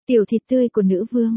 Tiểu thịt tươi của nữ vương.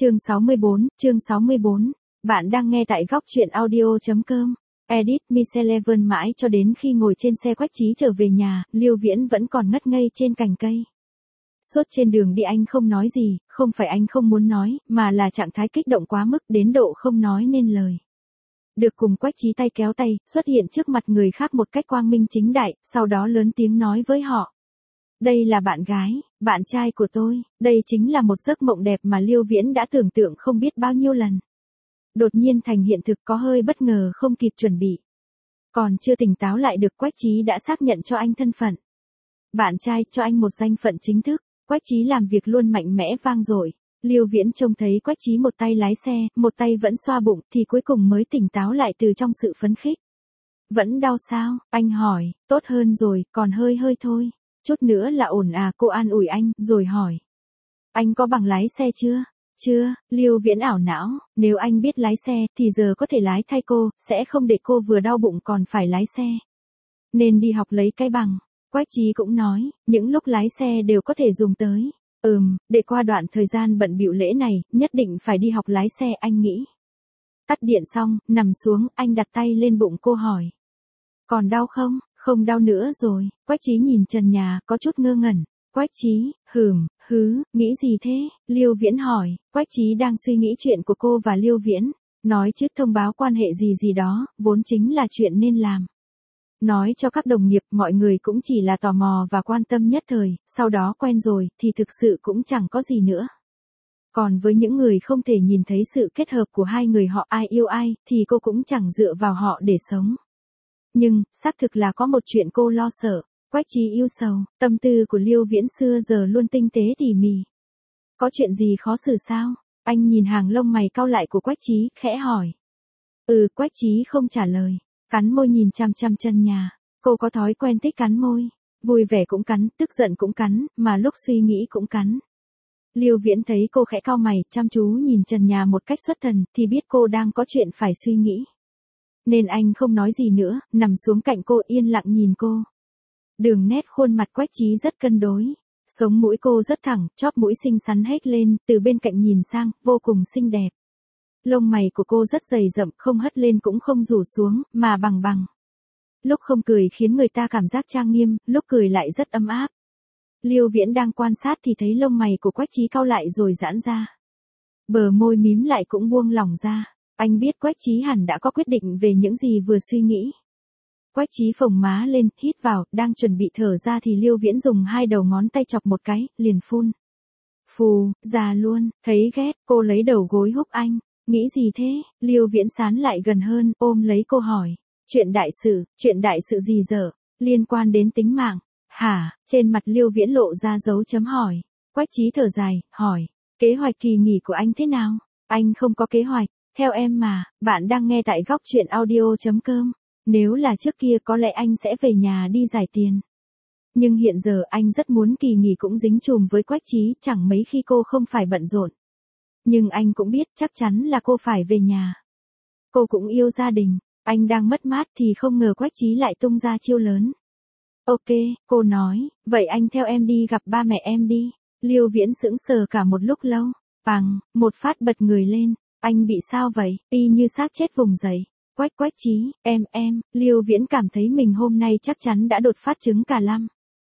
Chương 64. Bạn đang nghe tại góc truyện audio.com. Edit Miss11 mãi cho đến khi ngồi trên xe Quách Chí trở về nhà, Liêu Viễn vẫn còn ngất ngây trên cành cây. Suốt trên đường đi anh không nói gì, không phải anh không muốn nói, mà là trạng thái kích động quá mức đến độ không nói nên lời. Được cùng Quách Chí tay kéo tay, xuất hiện trước mặt người khác một cách quang minh chính đại, sau đó lớn tiếng nói với họ. Đây là bạn gái, bạn trai của tôi, đây chính là một giấc mộng đẹp mà Liêu Viễn đã tưởng tượng không biết bao nhiêu lần. Đột nhiên thành hiện thực có hơi bất ngờ không kịp chuẩn bị. Còn chưa tỉnh táo lại được Quách Chí đã xác nhận cho anh thân phận. Bạn trai cho anh một danh phận chính thức, Quách Chí làm việc luôn mạnh mẽ vang dội. Liêu Viễn trông thấy Quách Chí một tay lái xe, một tay vẫn xoa bụng thì cuối cùng mới tỉnh táo lại từ trong sự phấn khích. Vẫn đau sao? Anh hỏi, tốt hơn rồi, còn hơi thôi. Chút nữa là ổn à, cô an ủi anh, rồi hỏi. Anh có bằng lái xe chưa? Chưa, Liêu Viễn ảo não, nếu anh biết lái xe thì giờ có thể lái thay cô, sẽ không để cô vừa đau bụng còn phải lái xe. Nên đi học lấy cái bằng. Quách Chí cũng nói, những lúc lái xe đều có thể dùng tới. Để qua đoạn thời gian bận bịu lễ này, nhất định phải đi học lái xe anh nghĩ. Tắt điện xong, nằm xuống, anh đặt tay lên bụng cô hỏi. Còn đau không? Không đau nữa rồi. Quách Chí nhìn trần nhà, có chút ngơ ngẩn. Quách Chí, nghĩ gì thế? Liêu Viễn hỏi. Quách Chí đang suy nghĩ chuyện của cô và Liêu Viễn. Nói trước thông báo quan hệ gì đó, vốn chính là chuyện nên làm. Nói cho các đồng nghiệp, mọi người cũng chỉ là tò mò và quan tâm nhất thời, sau đó quen rồi, thì thực sự cũng chẳng có gì nữa. Còn với những người không thể nhìn thấy sự kết hợp của hai người họ ai yêu ai, thì cô cũng chẳng dựa vào họ để sống. Nhưng, xác thực là có một chuyện cô lo sợ. Quách Chí yêu sầu, tâm tư của Liêu Viễn xưa giờ luôn tinh tế tỉ mỉ. Có chuyện gì khó xử sao? Anh nhìn hàng lông mày cau lại của Quách Chí, khẽ hỏi. Quách Chí không trả lời. Cắn môi nhìn chằm chằm chân nhà. Cô có thói quen thích cắn môi. Vui vẻ cũng cắn, tức giận cũng cắn, mà lúc suy nghĩ cũng cắn. Liêu Viễn thấy cô khẽ cau mày, chăm chú nhìn trần nhà một cách xuất thần, thì biết cô đang có chuyện phải suy nghĩ. Nên anh không nói gì nữa, nằm xuống cạnh cô yên lặng nhìn cô. Đường nét khuôn mặt Quách Chí rất cân đối. Sống mũi cô rất thẳng, chóp mũi xinh xắn hết lên, từ bên cạnh nhìn sang, vô cùng xinh đẹp. Lông mày của cô rất dày rậm, không hất lên cũng không rủ xuống, mà bằng. Lúc không cười khiến người ta cảm giác trang nghiêm, lúc cười lại rất ấm áp. Liêu Viễn đang quan sát thì thấy lông mày của Quách Chí cau lại rồi giãn ra. Bờ môi mím lại cũng buông lỏng ra. Anh biết Quách Chí hẳn đã có quyết định về những gì vừa suy nghĩ. Quách Chí phồng má lên, hít vào, đang chuẩn bị thở ra thì Liêu Viễn dùng hai đầu ngón tay chọc một cái, liền phun. Phù, ra luôn, thấy ghét, cô lấy đầu gối húc anh. Nghĩ gì thế? Liêu Viễn sán lại gần hơn, ôm lấy cô hỏi. Chuyện đại sự gì dở? Liên quan đến tính mạng. Hả? Trên mặt Liêu Viễn lộ ra dấu chấm hỏi. Quách Chí thở dài, hỏi. Kế hoạch kỳ nghỉ của anh thế nào? Anh không có kế hoạch. Theo em mà, bạn đang nghe tại góc truyện audio.com. Nếu là trước kia có lẽ anh sẽ về nhà đi giải tiền. Nhưng hiện giờ anh rất muốn kỳ nghỉ cũng dính chùm với Quách Chí, chẳng mấy khi cô không phải bận rộn. Nhưng anh cũng biết chắc chắn là cô phải về nhà. Cô cũng yêu gia đình, anh đang mất mát thì không ngờ Quách Chí lại tung ra chiêu lớn. Ok, cô nói, vậy anh theo em đi gặp ba mẹ em đi. Liêu Viễn sững sờ cả một lúc lâu, một phát bật người lên. Anh bị sao vậy? Y như xác chết vùng dậy. Quách Chí, em, Liêu Viễn cảm thấy mình hôm nay chắc chắn đã đột phát chứng cả lăm.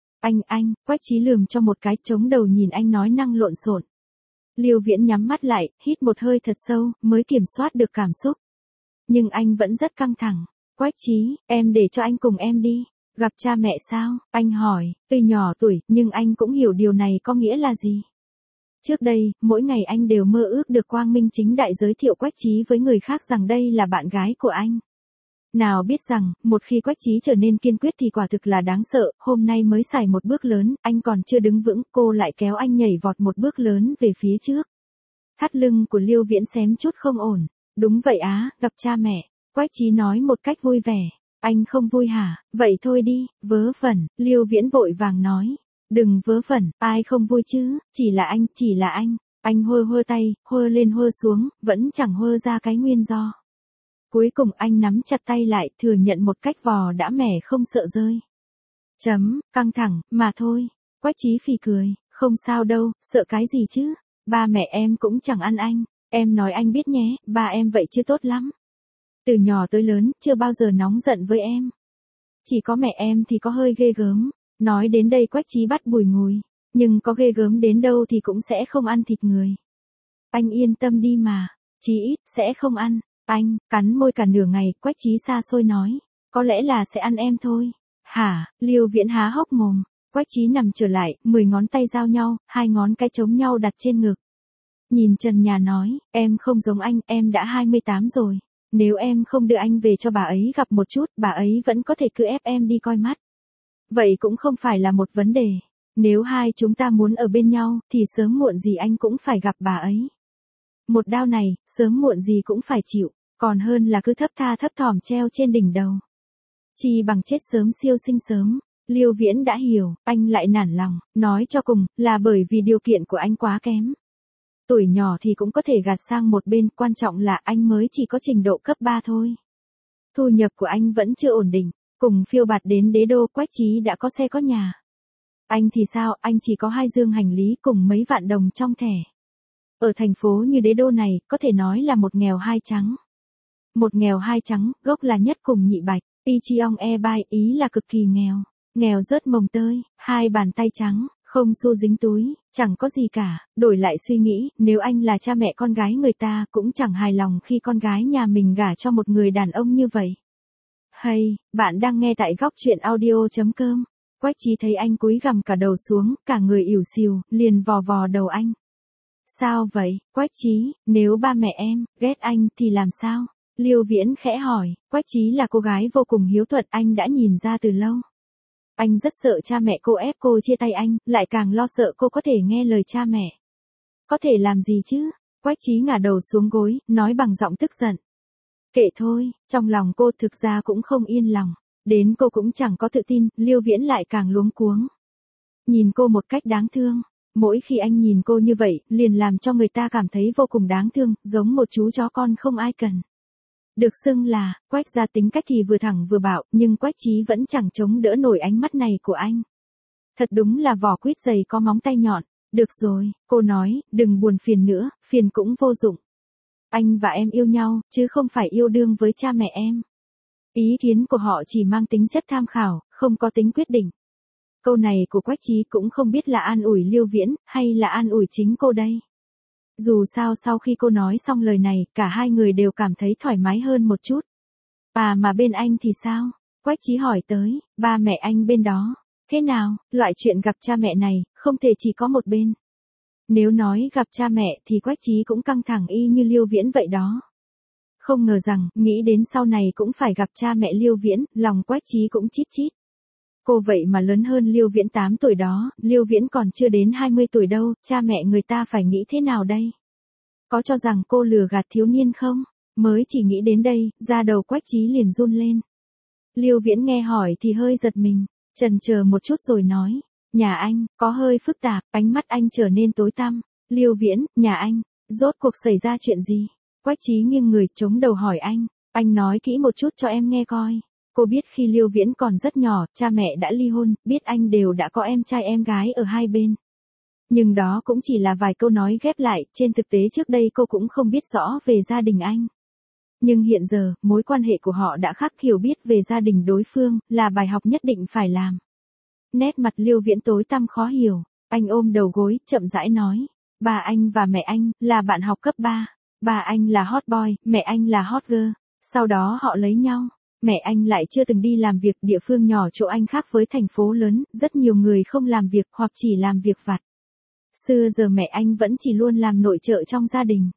Anh, Quách Chí lườm cho một cái chống đầu nhìn anh nói năng lộn xộn. Liêu Viễn nhắm mắt lại, hít một hơi thật sâu, mới kiểm soát được cảm xúc. Nhưng anh vẫn rất căng thẳng. Quách Chí, em để cho anh cùng em đi. Gặp cha mẹ sao? Anh hỏi, tuy nhỏ tuổi, nhưng anh cũng hiểu điều này có nghĩa là gì. Trước đây, mỗi ngày anh đều mơ ước được quang minh chính đại giới thiệu Quách Chí với người khác rằng đây là bạn gái của anh. Nào biết rằng, một khi Quách Chí trở nên kiên quyết thì quả thực là đáng sợ, hôm nay mới xài một bước lớn, anh còn chưa đứng vững, cô lại kéo anh nhảy vọt một bước lớn về phía trước. Thắt lưng của Liêu Viễn xém chút không ổn. Đúng vậy á, gặp cha mẹ. Quách Chí nói một cách vui vẻ. Anh không vui hả? Vậy thôi đi, vớ vẩn, Liêu Viễn vội vàng nói. Đừng vớ vẩn, ai không vui chứ, chỉ là anh. Anh hơ tay, hơ lên hơ xuống, vẫn chẳng hơ ra cái nguyên do. Cuối cùng anh nắm chặt tay lại, thừa nhận một cách vò đã mẻ không sợ rơi. Căng thẳng, mà thôi. Quách Chí phì cười, không sao đâu, sợ cái gì chứ, Ba mẹ em cũng chẳng ăn anh, em nói anh biết nhé, ba em vậy chứ tốt lắm. Từ nhỏ tới lớn, chưa bao giờ nóng giận với em. Chỉ có mẹ em thì có hơi ghê gớm. Nói đến đây Quách Chí bắt bùi ngùi. Nhưng có ghê gớm đến đâu thì cũng sẽ không ăn thịt người. Anh yên tâm đi mà, chí ít sẽ không ăn. Anh, cắn môi cả nửa ngày, Quách Chí xa xôi nói. Có lẽ là sẽ ăn em thôi. Hả, Liêu Viễn há hốc mồm. Quách Chí nằm trở lại, 10 ngón tay giao nhau, 2 ngón cái chống nhau đặt trên ngực. Nhìn trần nhà nói, em không giống anh, em đã 28 rồi. Nếu em không đưa anh về cho bà ấy gặp một chút, bà ấy vẫn có thể cứ ép em đi coi mắt. Vậy cũng không phải là một vấn đề. Nếu hai chúng ta muốn ở bên nhau, thì sớm muộn gì anh cũng phải gặp bà ấy. Một đao này, sớm muộn gì cũng phải chịu, còn hơn là cứ thấp tha thấp thỏm treo trên đỉnh đầu. Chi bằng chết sớm siêu sinh sớm. Liêu Viễn đã hiểu, anh lại nản lòng, nói cho cùng, là bởi vì điều kiện của anh quá kém. Tuổi nhỏ thì cũng có thể gạt sang một bên, quan trọng là anh mới chỉ có trình độ cấp 3 thôi. Thu nhập của anh vẫn chưa ổn định, cùng phiêu bạt đến đế đô, Quách Chí đã có xe có nhà. Anh thì sao, anh chỉ có 2 dương hành lý cùng mấy vạn đồng trong thẻ. Ở thành phố như đế đô này, có thể nói là một nghèo hai trắng. Một nghèo hai trắng, gốc là nhất cùng nhị bạch, y chiong e bai, ý là cực kỳ nghèo. Nghèo rớt mồng tơi, 2 bàn tay trắng, không xu dính túi, chẳng có gì cả. Đổi lại suy nghĩ, nếu anh là cha mẹ con gái người ta cũng chẳng hài lòng khi con gái nhà mình gả cho một người đàn ông như vậy. Hay, bạn đang nghe tại góc chuyện audio.com. Quách Chí thấy anh cúi gằm cả đầu xuống, cả người ỉu xìu, liền vò vò đầu anh. Sao vậy, Quách Chí, nếu ba mẹ em ghét anh thì làm sao? Liêu Viễn khẽ hỏi. Quách Chí là cô gái vô cùng hiếu thuận, anh đã nhìn ra từ lâu. Anh rất sợ cha mẹ cô ép cô chia tay anh, lại càng lo sợ cô có thể nghe lời cha mẹ. Có thể làm gì chứ? Quách Chí ngả đầu xuống gối, nói bằng giọng tức giận. Kệ thôi, trong lòng cô thực ra cũng không yên lòng. Đến cô cũng chẳng có tự tin, Liêu Viễn lại càng luống cuống. Nhìn cô một cách đáng thương. Mỗi khi anh nhìn cô như vậy, liền làm cho người ta cảm thấy vô cùng đáng thương, giống một chú chó con không ai cần. Được xưng là, Quách gia tính cách thì vừa thẳng vừa bạo, nhưng Quách Chí vẫn chẳng chống đỡ nổi ánh mắt này của anh. Thật đúng là vỏ quýt dày có móng tay nhọn. Được rồi, cô nói, đừng buồn phiền nữa, phiền cũng vô dụng. Anh và em yêu nhau, chứ không phải yêu đương với cha mẹ em. Ý kiến của họ chỉ mang tính chất tham khảo, không có tính quyết định. Câu này của Quách Chí cũng không biết là an ủi Liêu Viễn, hay là an ủi chính cô đây. Dù sao sau khi cô nói xong lời này, cả hai người đều cảm thấy thoải mái hơn một chút. Mà bên anh thì sao? Quách Chí hỏi tới, ba mẹ anh bên đó. Thế nào, loại chuyện gặp cha mẹ này, không thể chỉ có một bên. Nếu nói gặp cha mẹ thì Quách Chí cũng căng thẳng y như Liêu Viễn vậy đó. Không ngờ rằng, nghĩ đến sau này cũng phải gặp cha mẹ Liêu Viễn, lòng Quách Chí cũng chít chít. Cô vậy mà lớn hơn Liêu Viễn 8 tuổi đó, Liêu Viễn còn chưa đến 20 tuổi đâu, cha mẹ người ta phải nghĩ thế nào đây? Có cho rằng cô lừa gạt thiếu niên không? Mới chỉ nghĩ đến đây, da đầu Quách Chí liền run lên. Liêu Viễn nghe hỏi thì hơi giật mình, chần chờ một chút rồi nói, nhà anh, có hơi phức tạp, ánh mắt anh trở nên tối tăm. Liêu Viễn, nhà anh, rốt cuộc xảy ra chuyện gì? Quách Chí nghiêng người chống đầu hỏi anh nói kỹ một chút cho em nghe coi. Cô biết khi Liêu Viễn còn rất nhỏ, cha mẹ đã ly hôn, biết anh đều đã có em trai em gái ở hai bên. Nhưng đó cũng chỉ là vài câu nói ghép lại, trên thực tế trước đây cô cũng không biết rõ về gia đình anh. Nhưng hiện giờ, mối quan hệ của họ đã khác, hiểu biết về gia đình đối phương, là bài học nhất định phải làm. Nét mặt Liêu Viễn tối tăm khó hiểu, anh ôm đầu gối, chậm rãi nói. Bà anh và mẹ anh, là bạn học cấp 3. Bà anh là hot boy, mẹ anh là hot girl. Sau đó họ lấy nhau. Mẹ anh lại chưa từng đi làm việc, địa phương nhỏ chỗ anh khác với thành phố lớn, rất nhiều người không làm việc hoặc chỉ làm việc vặt. Xưa giờ mẹ anh vẫn chỉ luôn làm nội trợ trong gia đình.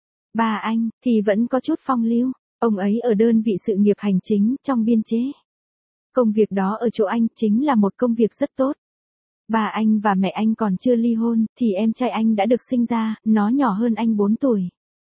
Bà anh, thì vẫn có chút phong lưu, ông ấy ở đơn vị sự nghiệp hành chính, trong biên chế. Công việc đó ở chỗ anh, chính là một công việc rất tốt. Bà anh và mẹ anh còn chưa ly hôn, thì em trai anh đã được sinh ra, nó nhỏ hơn anh 4 tuổi.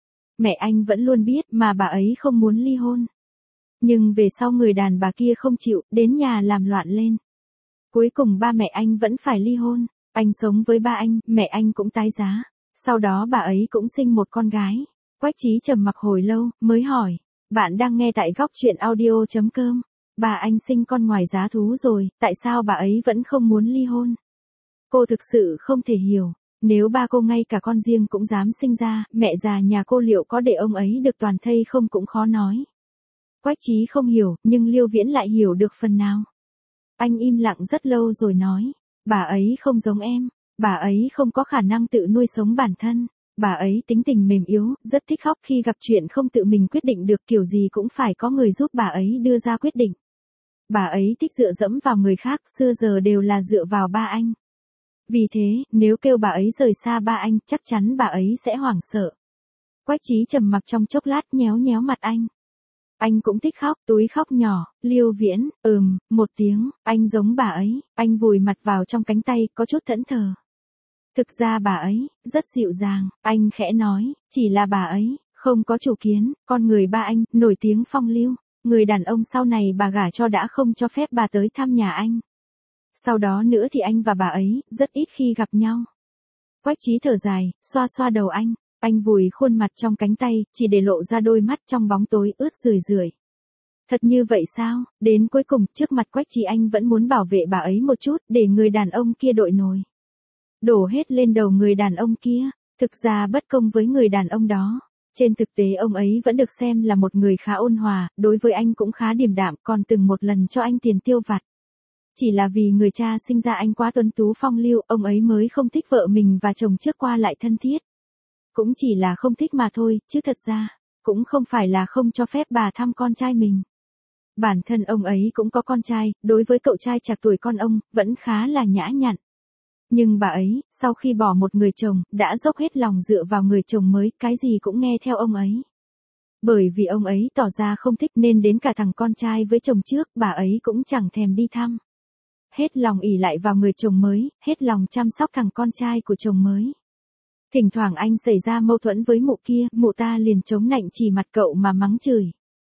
Mẹ anh vẫn luôn biết, mà bà ấy không muốn ly hôn. Nhưng về sau người đàn bà kia không chịu, đến nhà làm loạn lên. Cuối cùng ba mẹ anh vẫn phải ly hôn. Anh sống với ba anh, mẹ anh cũng tái giá. Sau đó bà ấy cũng sinh một con gái. Quách Chí trầm mặc hồi lâu, mới hỏi. Bạn đang nghe tại góc chuyện audio.com. Bà anh sinh con ngoài giá thú rồi, tại sao bà ấy vẫn không muốn ly hôn? Cô thực sự không thể hiểu. Nếu ba cô ngay cả con riêng cũng dám sinh ra, mẹ già nhà cô liệu có để ông ấy được toàn thây không cũng khó nói. Quách Chí không hiểu, nhưng Liêu Viễn lại hiểu được phần nào. Anh im lặng rất lâu rồi nói, bà ấy không giống em, bà ấy không có khả năng tự nuôi sống bản thân, bà ấy tính tình mềm yếu, rất thích khóc khi gặp chuyện không tự mình quyết định được kiểu gì cũng phải có người giúp bà ấy đưa ra quyết định. Bà ấy thích dựa dẫm vào người khác, xưa giờ đều là dựa vào ba anh. Vì thế, nếu kêu bà ấy rời xa ba anh, chắc chắn bà ấy sẽ hoảng sợ. Quách Chí trầm mặc trong chốc lát nhéo nhéo mặt anh. Anh cũng thích khóc, túi khóc nhỏ, Liêu Viễn, một tiếng, anh giống bà ấy, anh vùi mặt vào trong cánh tay, có chút thẫn thờ. Thực ra bà ấy, rất dịu dàng, anh khẽ nói, chỉ là bà ấy, không có chủ kiến, con người ba anh, nổi tiếng phong lưu, người đàn ông sau này bà gả cho đã không cho phép bà tới thăm nhà anh. Sau đó nữa thì anh và bà ấy, rất ít khi gặp nhau. Quách Chí thở dài, xoa xoa đầu anh vùi khuôn mặt trong cánh tay, chỉ để lộ ra đôi mắt trong bóng tối ướt rười rượi. Thật như vậy sao, đến cuối cùng, trước mặt Quách Chí anh vẫn muốn bảo vệ bà ấy một chút, để người đàn ông kia đội nổi. Đổ hết lên đầu người đàn ông kia, thực ra bất công với người đàn ông đó. Trên thực tế ông ấy vẫn được xem là một người khá ôn hòa, đối với anh cũng khá điềm đạm, còn từng một lần cho anh tiền tiêu vặt. Chỉ là vì người cha sinh ra anh quá tuấn tú phong lưu, ông ấy mới không thích vợ mình và chồng trước qua lại thân thiết. Cũng chỉ là không thích mà thôi, chứ thật ra, cũng không phải là không cho phép bà thăm con trai mình. Bản thân ông ấy cũng có con trai, đối với cậu trai trạc tuổi con ông, vẫn khá là nhã nhặn. Nhưng bà ấy, sau khi bỏ một người chồng, đã dốc hết lòng dựa vào người chồng mới, cái gì cũng nghe theo ông ấy. Bởi vì ông ấy tỏ ra không thích nên đến cả thằng con trai với chồng trước, bà ấy cũng chẳng thèm đi thăm. Hết lòng ỷ lại vào người chồng mới, hết lòng chăm sóc thằng con trai của chồng mới. Thỉnh thoảng anh xảy ra mâu thuẫn với mụ kia, mụ ta liền chống nạnh chỉ mặt cậu mà mắng chửi.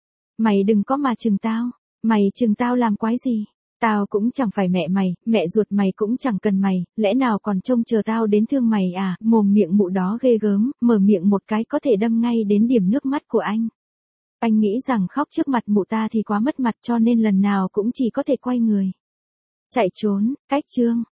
Mày đừng có mà chừng tao, mày chừng tao làm quái gì? Tao cũng chẳng phải mẹ mày, mẹ ruột mày cũng chẳng cần mày, lẽ nào còn trông chờ tao đến thương mày à? Mồm miệng mụ đó ghê gớm, mở miệng một cái có thể đâm ngay đến điểm nước mắt của anh. Anh nghĩ rằng khóc trước mặt mụ ta thì quá mất mặt cho nên lần nào cũng chỉ có thể quay người chạy trốn. Cách chương